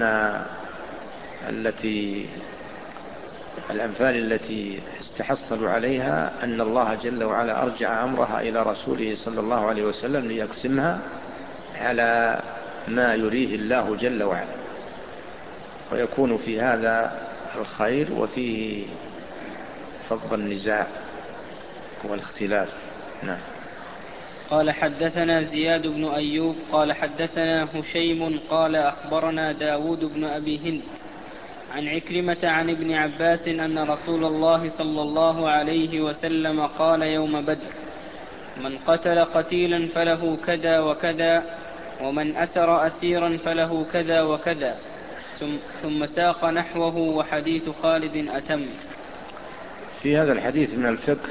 التي الأنفال التي استحصلوا عليها أن الله جل وعلا أرجع أمرها إلى رسوله صلى الله عليه وسلم ليقسمها على ما يريه الله جل وعلا، ويكون في هذا الخير وفيه فض النزاع والاختلاف. نعم. قال حدثنا زياد بن أيوب قال حدثنا هشيم قال أخبرنا داود بن أبي هند عن عكرمة عن ابن عباس أن رسول الله صلى الله عليه وسلم قال يوم بدر من قتل قتيلا فله كذا وكذا، ومن أسر أسيرا فله كذا وكذا، ثم ساق نحوه وحديث خالد أتم. في هذا الحديث من الفقه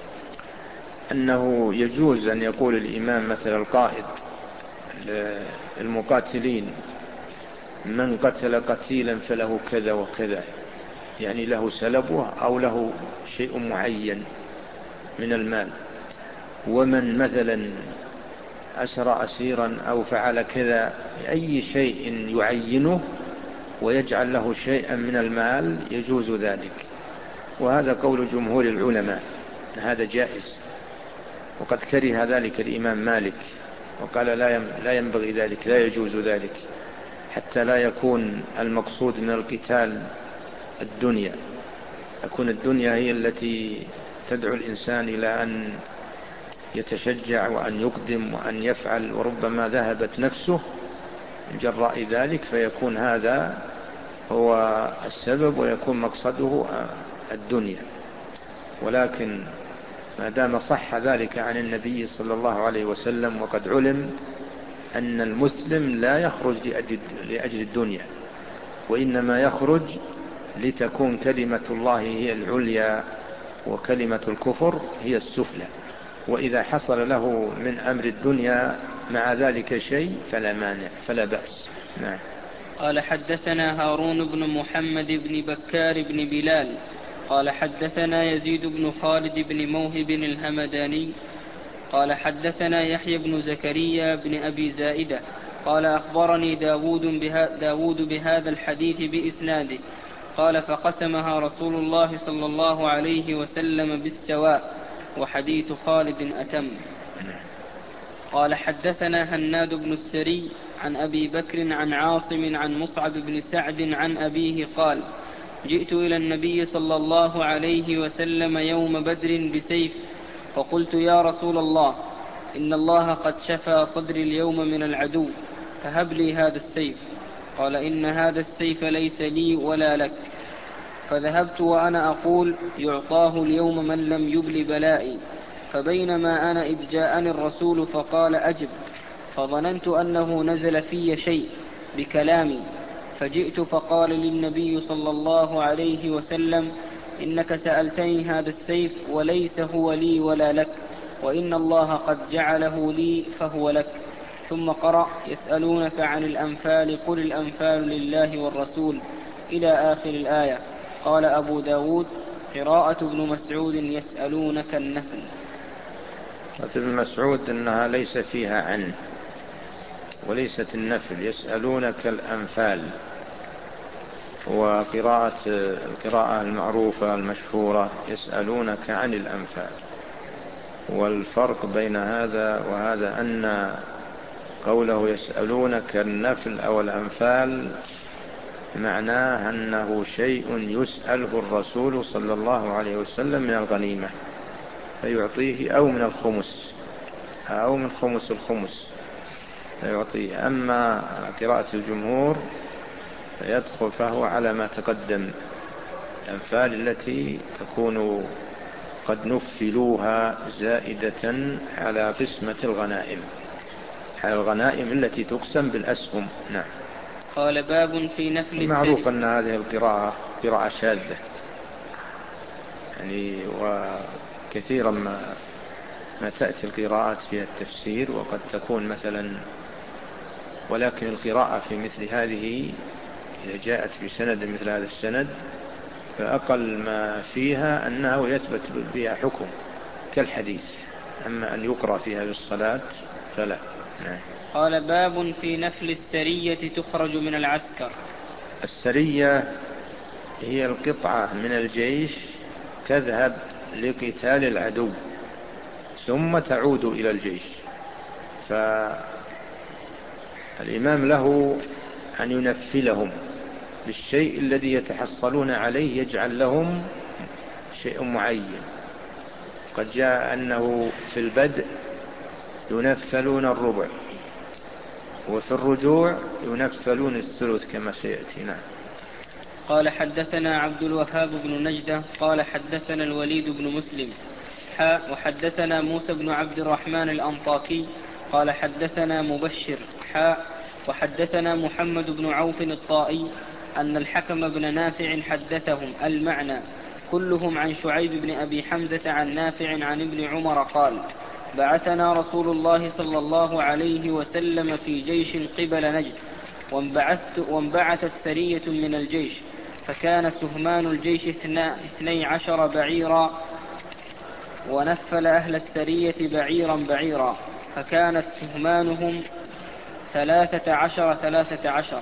أنه يجوز أن يقول الإمام مثل القائد المقاتلين من قتل قتيلا فله كذا وكذا، يعني له سلبه أو له شيء معين من المال، ومن مثلا أسر أسيرا أو فعل كذا، أي شيء يعينه ويجعل له شيئا من المال يجوز ذلك. وهذا قول جمهور العلماء، هذا جائز. وقد كره ذلك الإمام مالك وقال لا ينبغي ذلك، لا يجوز ذلك، حتى لا يكون المقصود من القتال الدنيا، تكون الدنيا هي التي تدعو الإنسان إلى أن يتشجع وأن يقدم وأن يفعل، وربما ذهبت نفسه من جراء ذلك، فيكون هذا هو السبب ويكون مقصده الدنيا. ولكن ما دام صح ذلك عن النبي صلى الله عليه وسلم، وقد علم أن المسلم لا يخرج لأجل الدنيا، وإنما يخرج لتكون كلمة الله هي العليا وكلمة الكفر هي السفلى، وإذا حصل له من أمر الدنيا مع ذلك شيء فلا مانع فلا بأس. نعم. قال حدثنا هارون بن محمد بن بكار بن بلال قال حدثنا يزيد بن خالد بن موهب الهمداني قال حدثنا يحيى بن زكريا بن أبي زائدة قال أخبرني داود, بها داود بهذا الحديث بإسناده قال فقسمها رسول الله صلى الله عليه وسلم بالسواء، وحديث خالد أتم. قال حدثنا هناد بن السري عن أبي بكر عن عاصم عن مصعب بن سعد عن أبيه قال جئت إلى النبي صلى الله عليه وسلم يوم بدر بسيف، فقلت يا رسول الله، إن الله قد شفى صدري اليوم من العدو، فهب لي هذا السيف. قال إن هذا السيف ليس لي ولا لك. فذهبت وأنا أقول يعطاه اليوم من لم يبل بلائي. فبينما أنا إذ جاءني الرسول فقال أجب، فظننت أنه نزل في شيء بكلامي، فجئت فقال للنبي صلى الله عليه وسلم إنك سألتني هذا السيف وليس هو لي ولا لك، وإن الله قد جعله لي فهو لك. ثم قرأ يسألونك عن الأنفال قل الأنفال لله والرسول إلى آخر الآية. قال أبو داود قراءة ابن مسعود يسألونك النفل. ابن مسعود أنها ليس فيها عن وليست النفل، يسألونك الأنفال، وقراءة القراءة المعروفة المشهورة يسألونك عن الأنفال. والفرق بين هذا وهذا أن قوله يسألونك النفل أو الأنفال معناه أنه شيء يسأله الرسول صلى الله عليه وسلم من الغنيمة فيعطيه، أو من الخمس أو من خمس الخمس فيعطيه. أما قراءة الجمهور فيدخل فهو على ما تقدم، الأنفال التي تكون قد نفلوها زائدة على قسمة الغنائم، على الغنائم التي تقسم بالأسهم. نعم. قال باب في نفل السيف. معروف أن هذه القراءة قراءة شاذة يعني، وكثيرا ما ما تأتي القراءات في التفسير وقد تكون مثلا، ولكن القراءة في مثل هذه إذا جاءت بسند مثل هذا السند فأقل ما فيها أنه يثبت بها حكم كالحديث، أما أن يقرأ فيها بالصلاة فلا. نعم. قال باب في نفل السرية تخرج من العسكر. السرية هي القطعة من الجيش تذهب لقتال العدو ثم تعود إلى الجيش، فالإمام له أن ينفلهم بالشيء الذي يتحصلون عليه، يجعل لهم شيء معين. قد جاء أنه في البدء ينفلون الربع، وفي الرجوع ينفلون الثلث كما سيأتينا. قال حدثنا عبد الوهاب بن نجدة قال حدثنا الوليد بن مسلم حاء وحدثنا موسى بن عبد الرحمن الأنطاكي قال حدثنا مبشر حاء وحدثنا محمد بن عوف الطائي أن الحكم بن نافع حدثهم المعنى كلهم عن شعيب بن أبي حمزة عن نافع عن ابن عمر قال بعثنا رسول الله صلى الله عليه وسلم في جيش قبل نجد، وانبعثت سرية من الجيش، فكان سهمان الجيش اثني عشر بعيرا، ونفل أهل السرية بعيرا بعيرا، فكانت سهمانهم ثلاثة عشر ثلاثة عشر.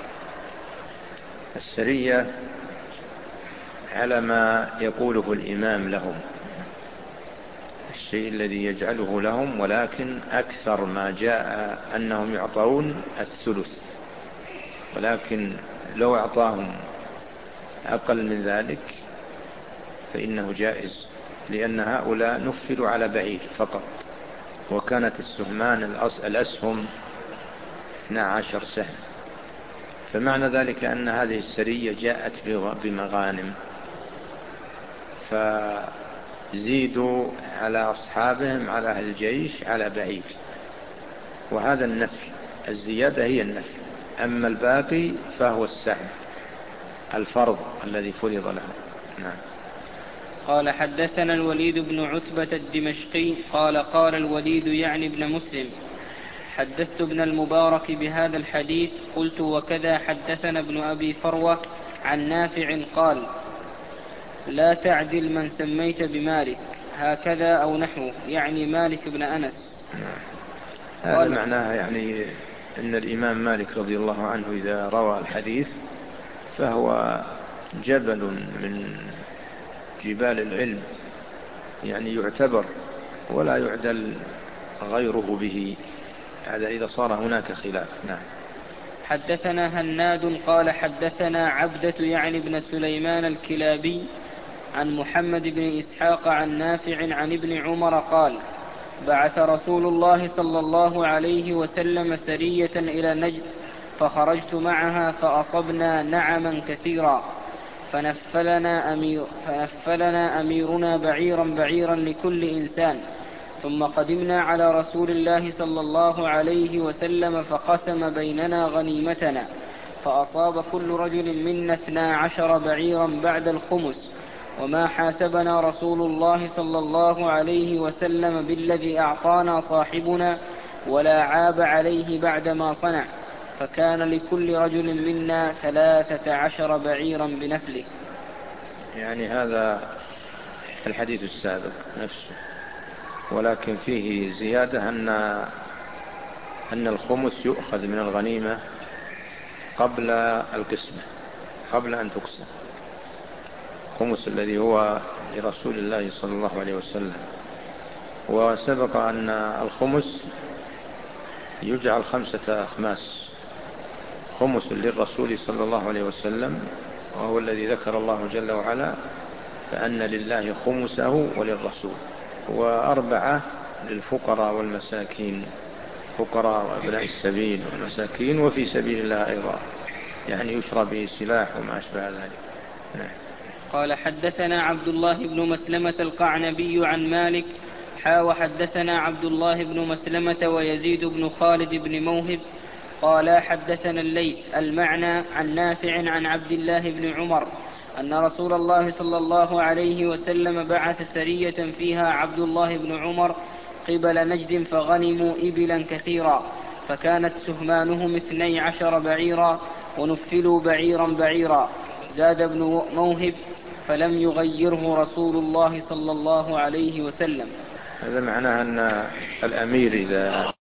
السرية على ما يقوله الإمام لهم، الشيء الذي يجعله لهم، ولكن أكثر ما جاء أنهم يعطون الثلث، ولكن لو أعطاهم أقل من ذلك فإنه جائز، لأن هؤلاء نفلوا على بعيد فقط، وكانت السهمان الأسهم اثني عشر سهم، فمعنى ذلك أن هذه السرية جاءت بمغانم، فزيدوا على أصحابهم على أهل الجيش على بعيد، وهذا النفل، الزيادة هي النفل، أما الباقي فهو السهم الفرض الذي فرض له. نعم. قال حدثنا الوليد بن عتبة الدمشقي قال قال الوليد يعني ابن مسلم حدثت ابن المبارك بهذا الحديث قلت وكذا حدثنا ابن أبي فروة عن نافع قال لا تعدل من سميت بمالك هكذا أو نحوه، يعني مالك بن أنس. هذا معناها يعني أن الإمام مالك رضي الله عنه إذا روى الحديث فهو جبل من جبال العلم، يعني يعتبر ولا يعدل غيره به، هذا إذا صار هناك خلاف. نعم. حدثنا هناد قال حدثنا عبدة يعني بن سليمان الكلابي عن محمد بن إسحاق عن نافع عن ابن عمر قال بعث رسول الله صلى الله عليه وسلم سرية إلى نجد فخرجت معها فأصبنا نعما كثيرا فنفلنا, أمير فنفلنا أميرنا بعيرا بعيرا لكل إنسان ثم قدمنا على رسول الله صلى الله عليه وسلم فقسم بيننا غنيمتنا فأصاب كل رجل منا اثنا عشر بعيرا بعد الخمس وما حاسبنا رسول الله صلى الله عليه وسلم بالذي أعطانا صاحبنا ولا عاب عليه بعدما صنع فكان لكل رجل منا ثلاثة عشر بعيرا بنفله. يعني هذا الحديث السابق نفسه، ولكن فيه زيادة أن أن الخمس يؤخذ من الغنيمة قبل القسمة، قبل أن تقسم، الخمس الذي هو لرسول الله صلى الله عليه وسلم. وسبق أن الخمس يجعل خمسة أخماس، خمس للرسول صلى الله عليه وسلم وهو الذي ذكر الله جل وعلا فأن لله خمسه وللرسول، وأربعة للفقراء والمساكين، فقراء وابناء السبيل والمساكين وفي سبيل الله أيضا، يعني يشرى به سلاح وما أشبه ذلك. نعم. قال حدثنا عبد الله بن مسلمة القعنبي عن مالك حا وحدثنا عبد الله بن مسلمة ويزيد بن خالد بن موهب قال حدثنا الليث المعنى عن نافع عن عبد الله بن عمر أن رسول الله صلى الله عليه وسلم بعث سرية فيها عبد الله بن عمر قبل نجد فغنموا إبلا كثيرا فكانت سهمانهم اثني عشر بعيرا ونفلوا بعيرا بعيرا. زاد ابن موهب فلم يغيره رسول الله صلى الله عليه وسلم. هذا معناه أن الأمير إذا